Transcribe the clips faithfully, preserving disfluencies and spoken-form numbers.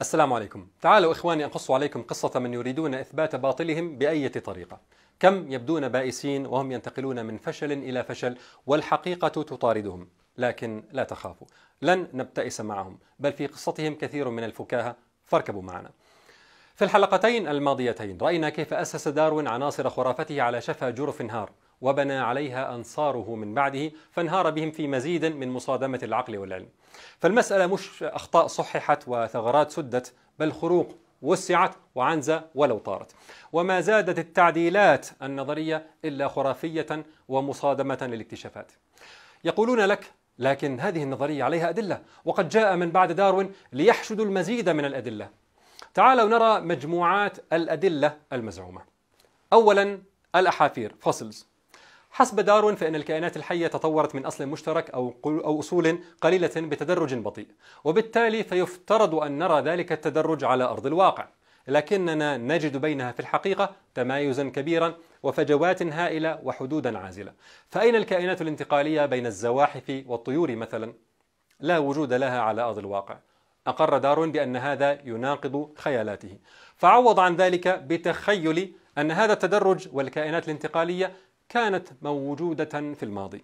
السلام عليكم. تعالوا إخواني أقص عليكم قصة من يريدون إثبات باطلهم بأية طريقة. كم يبدون بائسين وهم ينتقلون من فشل إلى فشل والحقيقة تطاردهم، لكن لا تخافوا، لن نبتئس معهم، بل في قصتهم كثير من الفكاهة، فاركبوا معنا. في الحلقتين الماضيتين رأينا كيف أسس داروين عناصر خرافته على شفا جرف هار، وبنى عليها أنصاره من بعده فانهار بهم في مزيد من مصادمة العقل والعلم. فالمسألة مش أخطاء صححت وثغرات سدت، بل خروق وسعت وعنزة ولو طارت. وما زادت التعديلات النظرية إلا خرافية ومصادمة للاكتشافات. يقولون لك: لكن هذه النظرية عليها أدلة، وقد جاء من بعد داروين ليحشدوا المزيد من الأدلة. تعالوا نرى مجموعات الأدلة المزعومة. أولا، الأحافير فوسلز. حسب داروين فإن الكائنات الحية تطورت من أصل مشترك أو أو أصول قليلة بتدرج بطيء، وبالتالي فيفترض أن نرى ذلك التدرج على أرض الواقع، لكننا نجد بينها في الحقيقة تمايزا كبيرا وفجوات هائلة وحدودا عازلة. فأين الكائنات الانتقالية بين الزواحف والطيور مثلا؟ لا وجود لها على أرض الواقع. أقر داروين بأن هذا يناقض خيالاته، فعوض عن ذلك بتخيل أن هذا التدرج والكائنات الانتقالية كانت موجودة في الماضي،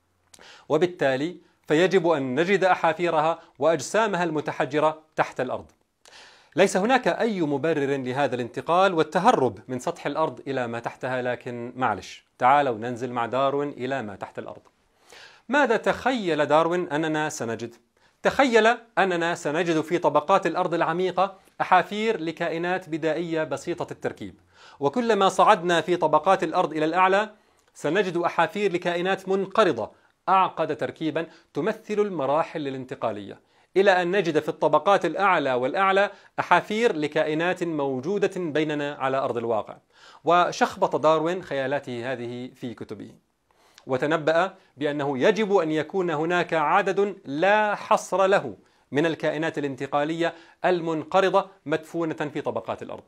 وبالتالي فيجب أن نجد أحافيرها وأجسامها المتحجرة تحت الأرض. ليس هناك أي مبرر لهذا الانتقال والتهرب من سطح الأرض إلى ما تحتها، لكن معلش، تعالوا ننزل مع داروين إلى ما تحت الأرض. ماذا تخيل داروين أننا سنجد؟ تخيل أننا سنجد في طبقات الأرض العميقة أحافير لكائنات بدائية بسيطة التركيب، وكلما صعدنا في طبقات الأرض إلى الأعلى سنجد أحافير لكائنات منقرضة أعقد تركيبا تمثل المراحل الانتقالية، إلى أن نجد في الطبقات الأعلى والأعلى أحافير لكائنات موجودة بيننا على أرض الواقع. وشخبط داروين خيالاته هذه في كتبه، وتنبأ بأنه يجب أن يكون هناك عدد لا حصر له من الكائنات الانتقالية المنقرضة مدفونة في طبقات الأرض.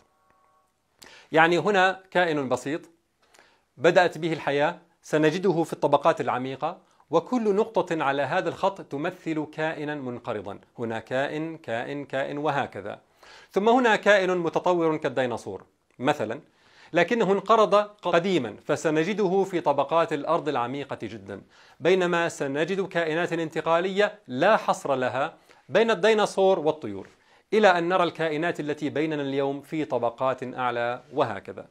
يعني هنا كائن بسيط بدأت به الحياة سنجده في الطبقات العميقة، وكل نقطة على هذا الخط تمثل كائنا منقرضا. هنا كائن كائن كائن وهكذا. ثم هنا كائن متطور كالديناصور مثلا، لكنه انقرض قديما فسنجده في طبقات الأرض العميقة جدا، بينما سنجد كائنات انتقالية لا حصر لها بين الديناصور والطيور، إلى أن نرى الكائنات التي بيننا اليوم في طبقات أعلى وهكذا.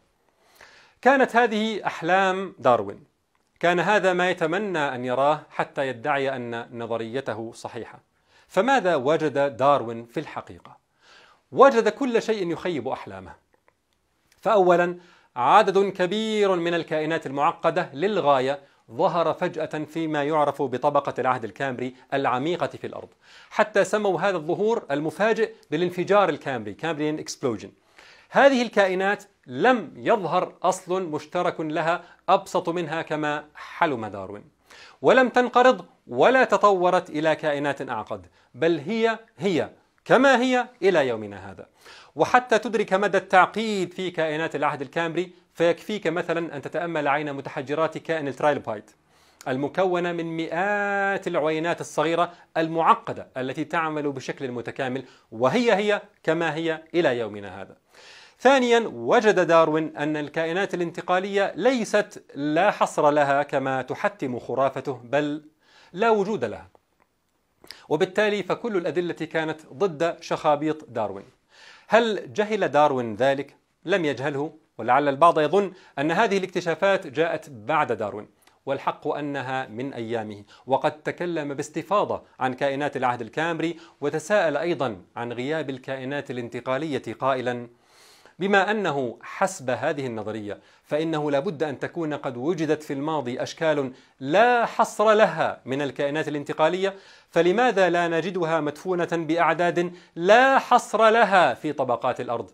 كانت هذه أحلام داروين، كان هذا ما يتمنى أن يراه حتى يدعي أن نظريته صحيحة. فماذا وجد داروين في الحقيقة؟ وجد كل شيء يخيب أحلامه. فأولا، عدد كبير من الكائنات المعقدة للغاية ظهر فجأة فيما يعرف بطبقة العهد الكامبري العميقة في الأرض، حتى سموا هذا الظهور المفاجئ بالانفجار الكامبري Cambrian Explosion. هذه الكائنات لم يظهر أصل مشترك لها أبسط منها كما حلم داروين، ولم تنقرض ولا تطورت إلى كائنات أعقد، بل هي هي كما هي إلى يومنا هذا. وحتى تدرك مدى التعقيد في كائنات العهد الكامبري فيكفيك مثلا أن تتأمل عين متحجرات كائن الترايلوبايت، المكونة من مئات العوينات الصغيرة المعقدة التي تعمل بشكل متكامل، وهي هي كما هي إلى يومنا هذا. ثانيا، وجد داروين أن الكائنات الانتقالية ليست لا حصر لها كما تحتم خرافته، بل لا وجود لها، وبالتالي فكل الأدلة كانت ضد شخابيط داروين. هل جهل داروين ذلك؟ لم يجهله، ولعل البعض يظن أن هذه الاكتشافات جاءت بعد داروين، والحق أنها من أيامه، وقد تكلم باستفاضة عن كائنات العهد الكامبري، وتساءل أيضا عن غياب الكائنات الانتقالية قائلا: بما أنه حسب هذه النظرية فإنه لا بد أن تكون قد وجدت في الماضي أشكال لا حصر لها من الكائنات الانتقالية، فلماذا لا نجدها مدفونة بأعداد لا حصر لها في طبقات الأرض؟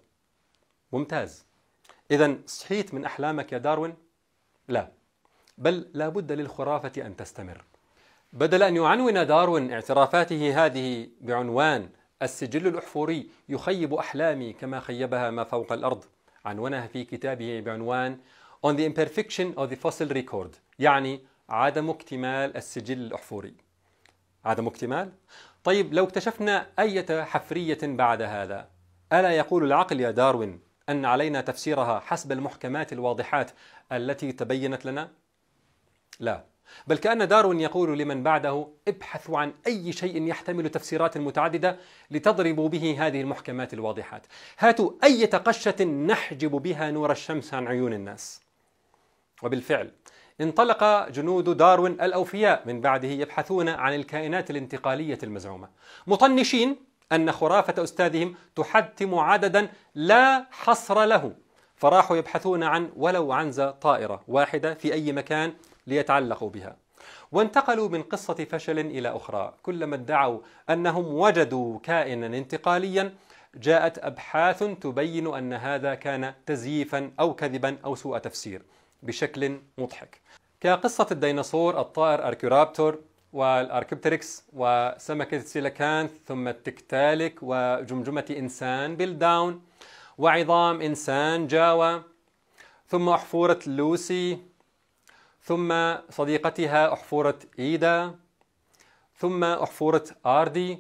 ممتاز. إذن صحيت من أحلامك يا داروين؟ لا، بل لا بد للخرافة أن تستمر. بدل أن يعنون داروين اعترافاته هذه بعنوان السجل الأحفوري يخيب أحلامي كما خيبها ما فوق الأرض، عنونها في كتابه بعنوان On the Imperfection of the Fossil Record، يعني عدم اكتمال السجل الأحفوري. عدم اكتمال؟ طيب لو اكتشفنا أي حفرية بعد هذا ألا يقول العقل يا داروين أن علينا تفسيرها حسب المحكمات الواضحات التي تبينت لنا؟ لا، بل كأن داروين يقول لمن بعده: ابحثوا عن أي شيء يحتمل تفسيرات متعددة لتضربوا به هذه المحكمات الواضحات. هاتوا أي قشة نحجب بها نور الشمس عن عيون الناس. وبالفعل انطلق جنود داروين الأوفياء من بعده يبحثون عن الكائنات الانتقالية المزعومة، مطنشين أن خرافة أستاذهم تحتم عددا لا حصر له، فراحوا يبحثون عن ولو عنزة طائرة واحدة في أي مكان ليتعلقوا بها، وانتقلوا من قصة فشل إلى أخرى. كلما ادعوا أنهم وجدوا كائنا انتقاليا جاءت أبحاث تبين أن هذا كان تزييفا أو كذبا أو سوء تفسير بشكل مضحك، كقصة الديناصور الطائر أركيورابتور والأركبتريكس وسمكة السيليكانث، ثم التكتالك وجمجمة إنسان بيلداون وعظام إنسان جاوا، ثم أحفورة لوسي، ثم صديقتها أحفورة إيدا، ثم أحفورة آردي،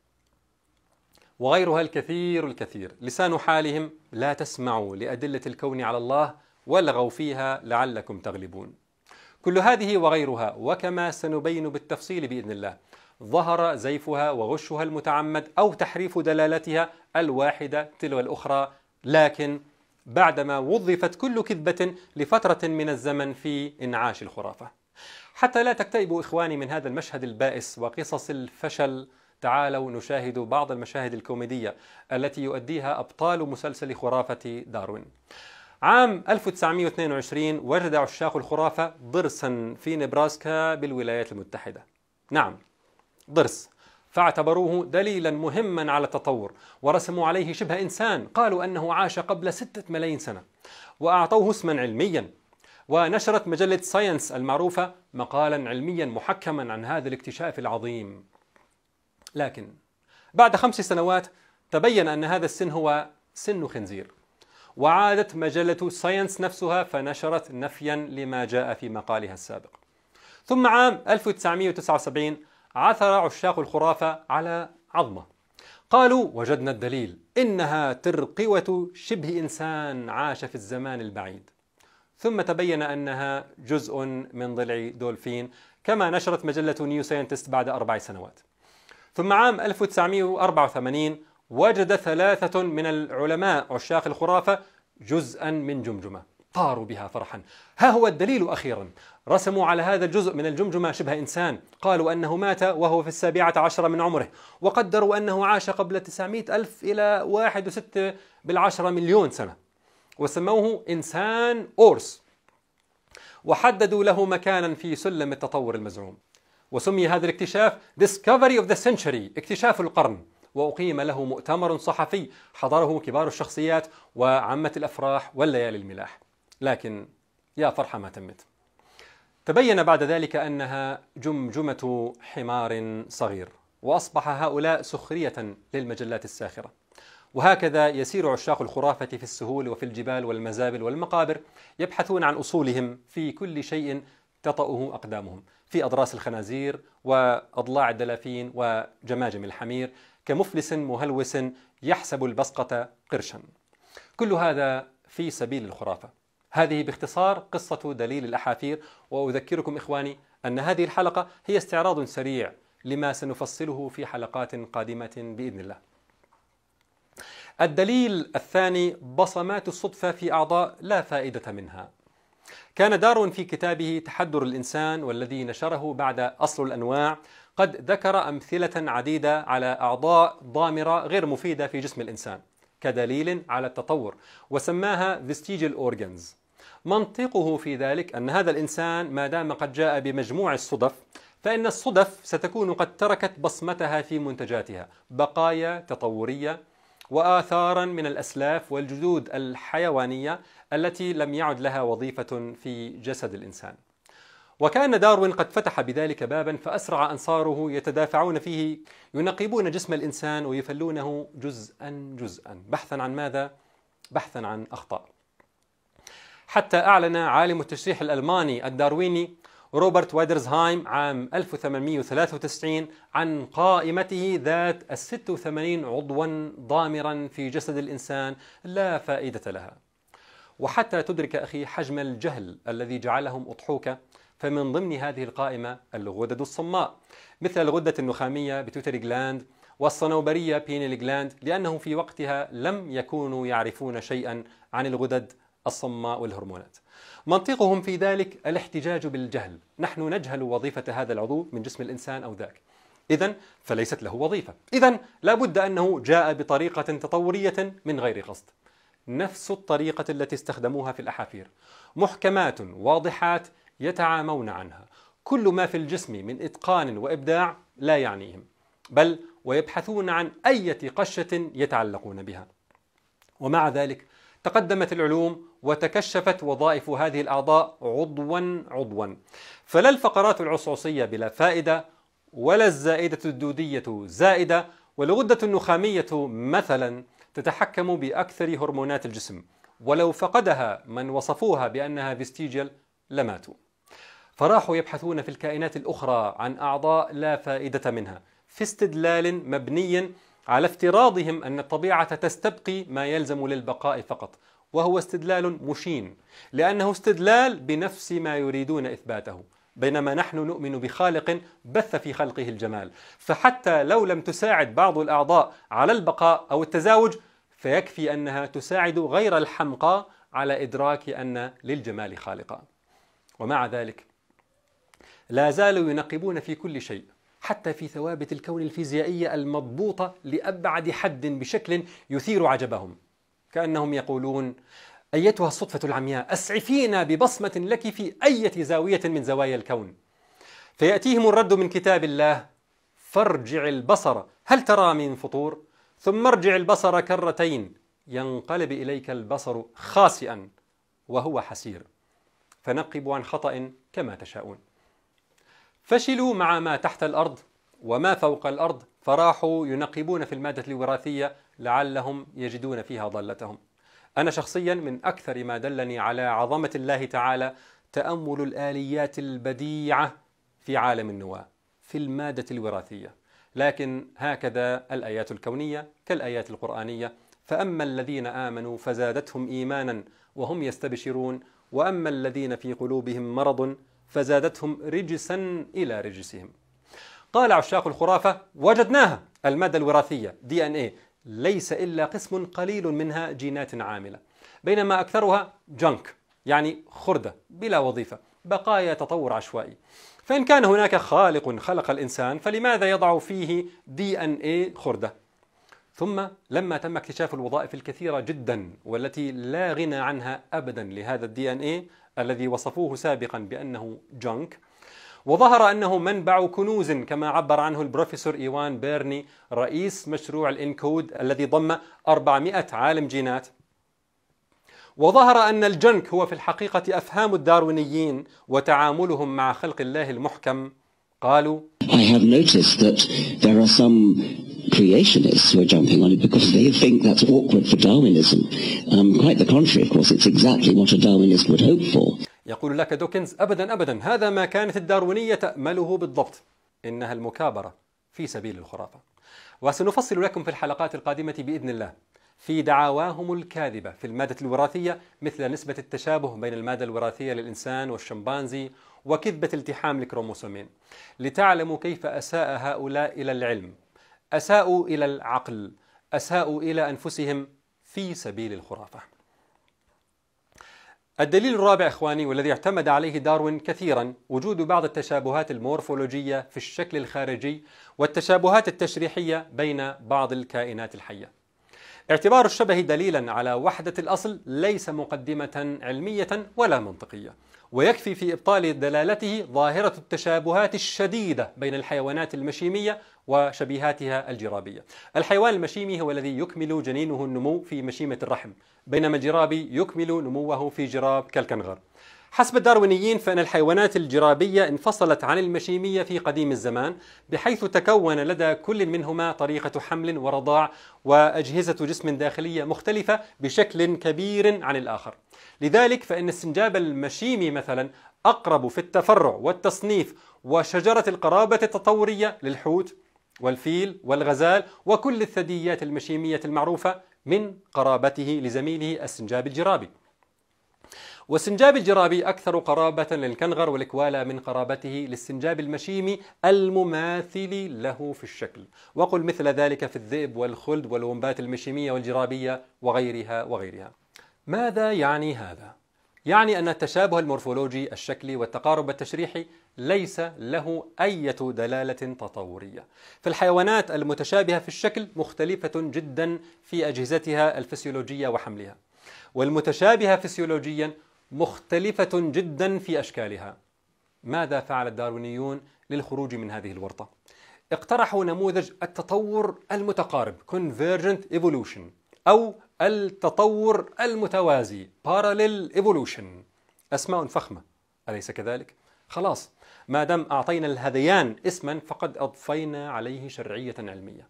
وغيرها الكثير الكثير. لسان حالهم: لا تسمعوا لأدلة الكون على الله والغوا فيها لعلكم تغلبون. كل هذه وغيرها، وكما سنبين بالتفصيل بإذن الله، ظهر زيفها وغشها المتعمد أو تحريف دلالتها الواحدة تلو الأخرى، لكن بعدما وظفت كل كذبة لفترة من الزمن في إنعاش الخرافة. حتى لا تكتئبوا إخواني من هذا المشهد البائس وقصص الفشل، تعالوا نشاهد بعض المشاهد الكوميدية التي يؤديها أبطال مسلسل خرافة داروين. عام ألف وتسعمئة واثنين وعشرين وجد عشاق الخرافة ضرسا في نبراسكا بالولايات المتحدة. نعم، ضرس، فاعتبروه دليلا مهما على التطور، ورسموا عليه شبه إنسان، قالوا أنه عاش قبل ستة ملايين سنة، وأعطوه اسما علميا. ونشرت مجلة ساينس المعروفة مقالا علميا محكما عن هذا الاكتشاف العظيم. لكن بعد خمس سنوات تبين أن هذا السن هو سن خنزير، وعادت مجلة ساينس نفسها فنشرت نفيا لما جاء في مقالها السابق. ثم عام ألف وتسعمئة وتسعة وسبعين عثر عشاق الخرافة على عظمة، قالوا: وجدنا الدليل، إنها ترقوة شبه إنسان عاش في الزمان البعيد. ثم تبين أنها جزء من ضلع دولفين، كما نشرت مجلة نيو ساينتست بعد أربع سنوات. ثم عام ألف وتسعمئة وأربعة وثمانين وجد ثلاثة من العلماء عشاق الخرافة جزءا من جمجمة، طاروا بها فرحا. ها هو الدليل أخيرا، رسموا على هذا الجزء من الجمجمة شبه إنسان، قالوا أنه مات وهو في السابعة عشرة من عمره، وقدروا أنه عاش قبل تسعمئة ألف إلى واحد وستة بالعشرة مليون سنة، وسموه إنسان أورس، وحددوا له مكانا في سلم التطور المزعوم، وسمي هذا الاكتشاف Discovery of the Century، اكتشاف القرن، وأقيم له مؤتمر صحفي حضره كبار الشخصيات وعامة الأفراح والليالي الملاح. لكن يا فرحة ما تمت، تبين بعد ذلك أنها جمجمة حمار صغير، وأصبح هؤلاء سخرية للمجلات الساخرة. وهكذا يسير عشاق الخرافة في السهول وفي الجبال والمزابل والمقابر، يبحثون عن أصولهم في كل شيء تطأه أقدامهم، في أضراس الخنازير وأضلاع الدلافين وجماجم الحمير، كمفلس مهلوس يحسب البصقة قرشا. كل هذا في سبيل الخرافة. هذه باختصار قصة دليل الأحافير، وأذكركم إخواني أن هذه الحلقة هي استعراض سريع لما سنفصله في حلقات قادمة بإذن الله. الدليل الثاني: بصمات الصدفة في أعضاء لا فائدة منها. كان داروين في كتابه تحدر الإنسان، والذي نشره بعد أصل الأنواع، قد ذكر أمثلة عديدة على أعضاء ضامرة غير مفيدة في جسم الإنسان كدليل على التطور، وسماها vestigial organs. منطقه في ذلك أن هذا الإنسان ما دام قد جاء بمجموع الصدف، فإن الصدف ستكون قد تركت بصمتها في منتجاتها، بقايا تطورية وآثارا من الأسلاف والجذود الحيوانية التي لم يعد لها وظيفة في جسد الإنسان. وكان داروين قد فتح بذلك بابا، فأسرع أنصاره يتدافعون فيه، ينقبون جسم الإنسان ويفلونه جزءا جزءا، بحثا عن ماذا؟ بحثا عن أخطاء. حتى أعلن عالم التشريح الألماني الدارويني روبرت وادرزهايم عام ألف وثمانمئة وثلاثة وتسعين عن قائمته ذات الست وثمانين عضوا ضامرا في جسد الإنسان لا فائدة لها. وحتى تدرك أخي حجم الجهل الذي جعلهم أضحوك، فمن ضمن هذه القائمة الغدد الصماء مثل الغدة النخامية بيتوتري جلاند والصنوبرية بينيل جلاند، لأنه في وقتها لم يكونوا يعرفون شيئا عن الغدد الصماء والهرمونات. منطقهم في ذلك الاحتجاج بالجهل، نحن نجهل وظيفة هذا العضو من جسم الإنسان أو ذاك، إذن فليست له وظيفة، إذن لابد أنه جاء بطريقة تطورية من غير قصد، نفس الطريقة التي استخدموها في الأحافير، محكمات واضحات يتعامون عنها، كل ما في الجسم من إتقان وإبداع لا يعنيهم، بل ويبحثون عن أي قشة يتعلقون بها. ومع ذلك تقدمت العلوم وتكشفت وظائف هذه الأعضاء عضوا عضوا، فلا الفقرات العصعصية بلا فائدة، ولا الزائدة الدودية زائدة، والغدة النخامية مثلا تتحكم بأكثر هرمونات الجسم، ولو فقدها من وصفوها بأنها فيستيجيال لماتوا. فراحوا يبحثون في الكائنات الأخرى عن أعضاء لا فائدة منها، في استدلال مبني على افتراضهم أن الطبيعة تستبقي ما يلزم للبقاء فقط، وهو استدلال مشين، لأنه استدلال بنفس ما يريدون إثباته، بينما نحن نؤمن بخالق بث في خلقه الجمال، فحتى لو لم تساعد بعض الأعضاء على البقاء أو التزاوج فيكفي أنها تساعد غير الحمقى على إدراك أن للجمال خالقا. ومع ذلك لا زالوا ينقبون في كل شيء، حتى في ثوابت الكون الفيزيائية المضبوطة لأبعد حد بشكل يثير عجبهم، كأنهم يقولون: أيتها الصدفة العمياء، أسعفينا ببصمة لك في أي زاوية من زوايا الكون. فيأتيهم الرد من كتاب الله: فارجع البصر هل ترى من فطور، ثم ارجع البصر كرتين ينقلب إليك البصر خاسئا وهو حسير، فنقبوا عن خطأ كما تشاءون. فشلوا مع ما تحت الأرض وما فوق الأرض، فراحوا ينقبون في المادة الوراثية لعلهم يجدون فيها ضالتهم. أنا شخصيا من أكثر ما دلني على عظمة الله تعالى تأمل الآليات البديعة في عالم النواة في المادة الوراثية، لكن هكذا الآيات الكونية كالآيات القرآنية، فأما الذين آمنوا فزادتهم إيمانا وهم يستبشرون، وأما الذين في قلوبهم مرض فزادتهم رجسا إلى رجسهم. قال عشاق الخرافة: وجدناها، المادة الوراثية دي إن إيه ليس إلا قسم قليل منها جينات عاملة، بينما أكثرها جنك، يعني خردة بلا وظيفة، بقايا تطور عشوائي. فإن كان هناك خالق خلق الإنسان فلماذا يضع فيه دي إن إيه خردة؟ ثم لما تم اكتشاف الوظائف الكثيرة جدا والتي لا غنى عنها أبدا لهذا الدي إن إيه الذي وصفوه سابقا بأنه جنك، وظهر أنه منبع كنوز كما عبر عنه البروفيسور إيوان بيرني رئيس مشروع الإنكود الذي ضم أربعمئة عالم جينات، وظهر أن الجنك هو في الحقيقة أفهام الداروينيين وتعاملهم مع خلق الله المحكم. قالوا: I have noticed that there are some creationists who are jumping on it because they think that's awkward for Darwinism. Um, quite the contrary, of course, it's exactly what a Darwinist would hope for. يقول لك دوكنز: أبدا أبدا، هذا ما كانت الداروينية تأمله بالضبط، إنها المكابرة في سبيل الخرافة. وسنفصل لكم في الحلقات القادمة بإذن الله في دعواهم الكاذبة في المادة الوراثية، مثل نسبة التشابه بين المادة الوراثية للإنسان والشمبانزي وكذبة التحام الكروموسومين، لتعلموا كيف أساء هؤلاء إلى العلم، أساءوا إلى العقل، أساءوا إلى أنفسهم في سبيل الخرافة. الدليل الرابع إخواني، والذي اعتمد عليه داروين كثيرا، وجود بعض التشابهات المورفولوجية في الشكل الخارجي والتشابهات التشريحية بين بعض الكائنات الحية. اعتبار الشبه دليلا على وحدة الأصل ليس مقدمة علمية ولا منطقية، ويكفي في إبطال دلالته ظاهرة التشابهات الشديدة بين الحيوانات المشيمية وشبيهاتها الجرابية. الحيوان المشيمي هو الذي يكمل جنينه النمو في مشيمة الرحم، بينما الجرابي يكمل نموه في جراب كالكنغر. حسب الداروينيين فإن الحيوانات الجرابية انفصلت عن المشيمية في قديم الزمان، بحيث تكون لدى كل منهما طريقة حمل ورضاع وأجهزة جسم داخلية مختلفة بشكل كبير عن الآخر. لذلك فإن استنجاب المشيمي مثلا أقرب في التفرع والتصنيف وشجرة القرابة التطورية للحوت والفيل والغزال وكل الثدييات المشيمية المعروفة من قرابته لزميله السنجاب الجرابي. والسنجاب الجرابي أكثر قرابة للكنغر والكوالا من قرابته للسنجاب المشيمي المماثل له في الشكل، وقل مثل ذلك في الذئب والخلد والومبات المشيمية والجرابية وغيرها وغيرها. ماذا يعني هذا؟ يعني أن التشابه المورفولوجي الشكلي والتقارب التشريحي ليس له أي دلالة تطورية. فالحيوانات المتشابهة في الشكل مختلفة جدا في أجهزتها الفسيولوجية وحملها، والمتشابهة فسيولوجيا مختلفة جدا في أشكالها. ماذا فعل الداروينيون للخروج من هذه الورطة؟ اقترحوا نموذج التطور المتقارب Convergent Evolution أو التطور المتوازي Parallel Evolution. أسماء فخمة، أليس كذلك؟ خلاص، ما دام أعطينا الهذيان اسما فقد أضفينا عليه شرعية علمية.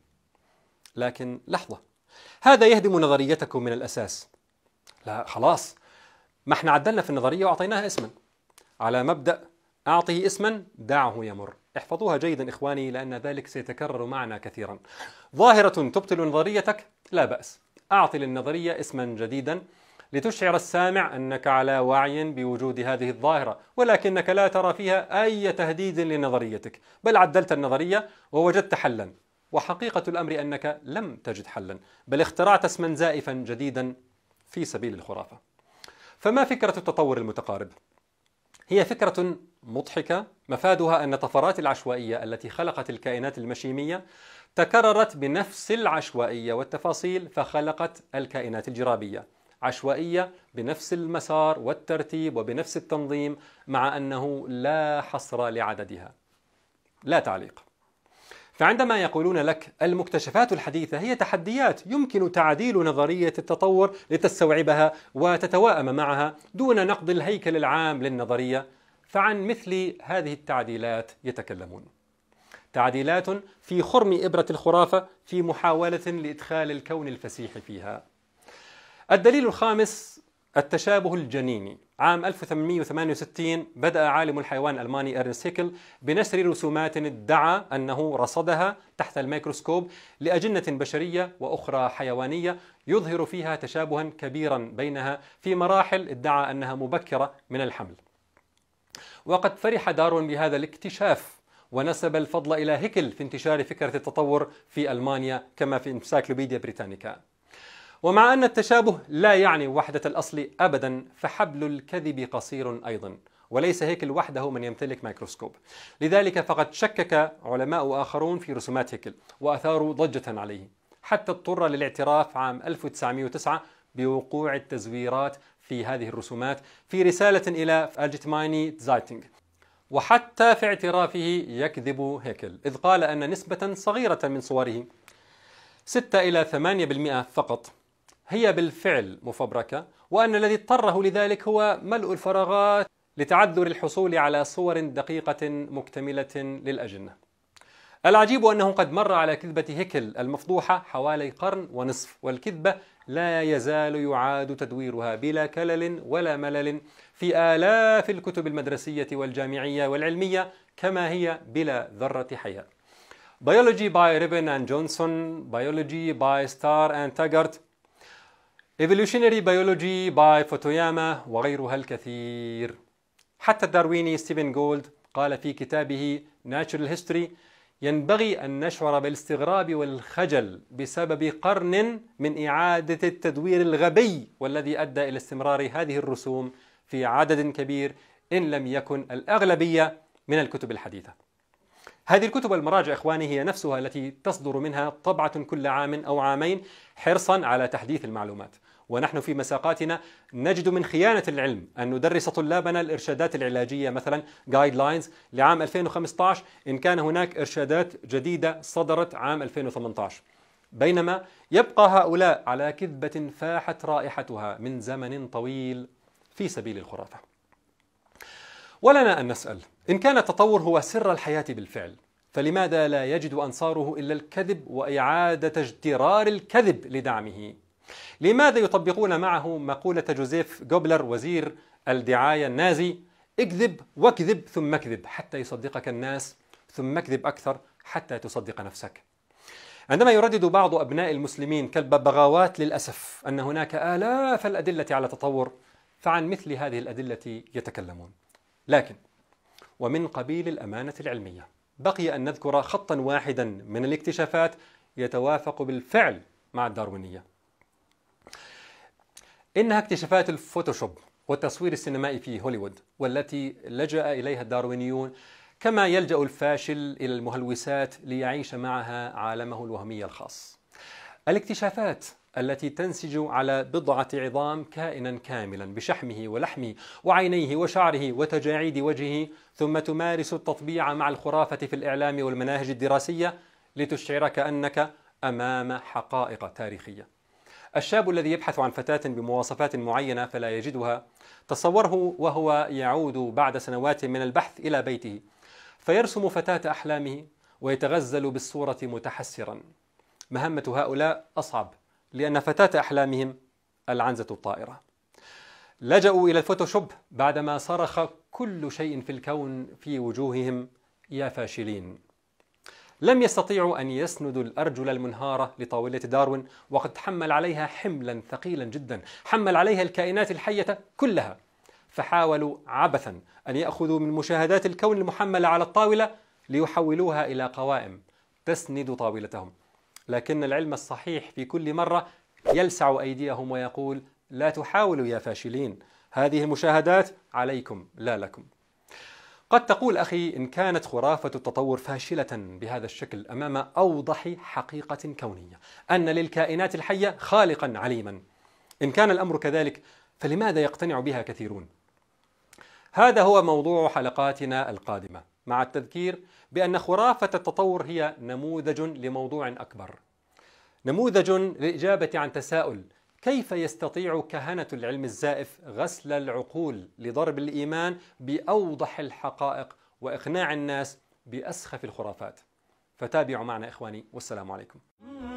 لكن لحظة، هذا يهدم نظريتكم من الأساس. لا خلاص، ما احنا عدلنا في النظرية وأعطيناها اسما، على مبدأ أعطه اسما دعه يمر. احفظوها جيدا إخواني، لأن ذلك سيتكرر معنا كثيرا. ظاهرة تبطل نظريتك، لا بأس، أعطي للنظرية اسما جديدا لتشعر السامع أنك على وعي بوجود هذه الظاهرة، ولكنك لا ترى فيها أي تهديد لنظريتك، بل عدلت النظرية ووجدت حلا. وحقيقة الأمر أنك لم تجد حلا، بل اخترعت اسما زائفا جديدا في سبيل الخرافة. فما فكرة التطور المتقارب؟ هي فكرة مضحكة مفادها أن الطفرات العشوائية التي خلقت الكائنات المشيمية تكررت بنفس العشوائية والتفاصيل فخلقت الكائنات الجرابية، عشوائية بنفس المسار والترتيب وبنفس التنظيم، مع أنه لا حصر لعددها. لا تعليق. فعندما يقولون لك المكتشفات الحديثة هي تحديات يمكن تعديل نظرية التطور لتستوعبها وتتوائم معها دون نقد الهيكل العام للنظرية، فعن مثل هذه التعديلات يتكلمون. تعديلات في خرم إبرة الخرافة في محاولة لإدخال الكون الفسيح فيها. الدليل الخامس التشابه الجنيني. عام ألف وثمانمئة وثمانية وستين بدأ عالم الحيوان الألماني إرنست هيكل بنشر رسومات ادعى أنه رصدها تحت الميكروسكوب لأجنة بشرية وأخرى حيوانية يظهر فيها تشابها كبيرا بينها في مراحل ادعى أنها مبكرة من الحمل. وقد فرح داروين بهذا الاكتشاف ونسب الفضل إلى هيكل في انتشار فكرة التطور في ألمانيا كما في انسايكلوبيديا بريتانيكا. ومع أن التشابه لا يعني وحدة الأصل أبدا، فحبل الكذب قصير أيضا، وليس هيكل وحده من يمتلك ميكروسكوب. لذلك فقد شكك علماء آخرون في رسومات هيكل وأثاروا ضجة عليه، حتى اضطر للاعتراف عام ألف وتسعمئة وتسعة بوقوع التزويرات في هذه الرسومات في رسالة إلى الجتمايني زايتنغ. وحتى في اعترافه يكذب هيكل، إذ قال أن نسبة صغيرة من صوره ستة إلى ثمانية بالمئة فقط هي بالفعل مفبركة، وأن الذي اضطره لذلك هو ملء الفراغات لتعذر الحصول على صور دقيقة مكتملة للأجنة. العجيب أنه قد مر على كذبة هيكل المفضوحة حوالي قرن ونصف، والكذبة لا يزال يعاد تدويرها بلا كلل ولا ملل في آلاف الكتب المدرسية والجامعية والعلمية كما هي بلا ذرة حياء. Biology by Ribben and Johnson, Biology by Starr and Taggart, Evolutionary Biology by فوتوياما وغيرها الكثير. حتى الدارويني ستيفن جولد قال في كتابه Natural History: ينبغي أن نشعر بالاستغراب والخجل بسبب قرن من إعادة التدوير الغبي والذي أدى إلى استمرار هذه الرسوم في عدد كبير إن لم يكن الأغلبية من الكتب الحديثة. هذه الكتب والمراجع إخواني هي نفسها التي تصدر منها طبعة كل عام أو عامين حرصا على تحديث المعلومات، ونحن في مساقاتنا نجد من خيانة العلم أن ندرس طلابنا الإرشادات العلاجية مثلا Guidelines لعام ألفين وخمسة عشر إن كان هناك إرشادات جديدة صدرت عام ألفين وثمانية عشر، بينما يبقى هؤلاء على كذبة فاحت رائحتها من زمن طويل في سبيل الخرافة. ولنا أن نسأل: إن كان التطور هو سر الحياة بالفعل، فلماذا لا يجد أنصاره إلا الكذب وإعادة اجترار الكذب لدعمه؟ لماذا يطبقون معه مقولة جوزيف غوبلر وزير الدعاية النازي: اكذب واكذب ثم اكذب حتى يصدقك الناس، ثم اكذب أكثر حتى تصدق نفسك. عندما يردد بعض أبناء المسلمين كالببغاوات للأسف أن هناك آلاف الأدلة على التطور، فعن مثل هذه الأدلة يتكلمون. لكن ومن قبيل الأمانة العلمية بقي أن نذكر خطا واحدا من الاكتشافات يتوافق بالفعل مع الداروينية. إنها اكتشافات الفوتوشوب والتصوير السينمائي في هوليوود، والتي لجأ إليها الداروينيون كما يلجأ الفاشل إلى المهلوسات ليعيش معها عالمه الوهمي الخاص. الاكتشافات التي تنسج على بضعة عظام كائنا كاملا بشحمه ولحمه وعينيه وشعره وتجاعيد وجهه، ثم تمارس التطبيع مع الخرافة في الإعلام والمناهج الدراسية لتشعرك أنك أمام حقائق تاريخية. الشاب الذي يبحث عن فتاة بمواصفات معينة فلا يجدها، تصوره وهو يعود بعد سنوات من البحث إلى بيته فيرسم فتاة أحلامه ويتغزل بالصورة متحسرا. مهمة هؤلاء أصعب، لأن فتاة أحلامهم العنزة الطائرة. لجأوا إلى الفوتوشوب بعدما صرخ كل شيء في الكون في وجوههم: يا فاشلين. لم يستطيعوا أن يسندوا الأرجل المنهارة لطاولة داروين، وقد حمل عليها حملا ثقيلا جدا، حمل عليها الكائنات الحية كلها، فحاولوا عبثا أن يأخذوا من مشاهدات الكون المحملة على الطاولة ليحولوها إلى قوائم تسند طاولتهم. لكن العلم الصحيح في كل مرة يلسع أيديهم ويقول: لا تحاولوا يا فاشلين، هذه المشاهدات عليكم لا لكم. قد تقول أخي إن كانت خرافة التطور فاشلة بهذا الشكل أمام أوضح حقيقة كونية، أن للكائنات الحية خالقا عليما، إن كان الأمر كذلك فلماذا يقتنع بها كثيرون؟ هذا هو موضوع حلقاتنا القادمة، مع التذكير بأن خرافة التطور هي نموذج لموضوع أكبر، نموذج للإجابة عن تساؤل: كيف يستطيع كهنة العلم الزائف غسل العقول لضرب الإيمان بأوضح الحقائق وإقناع الناس بأسخف الخرافات؟ فتابعوا معنا إخواني، والسلام عليكم.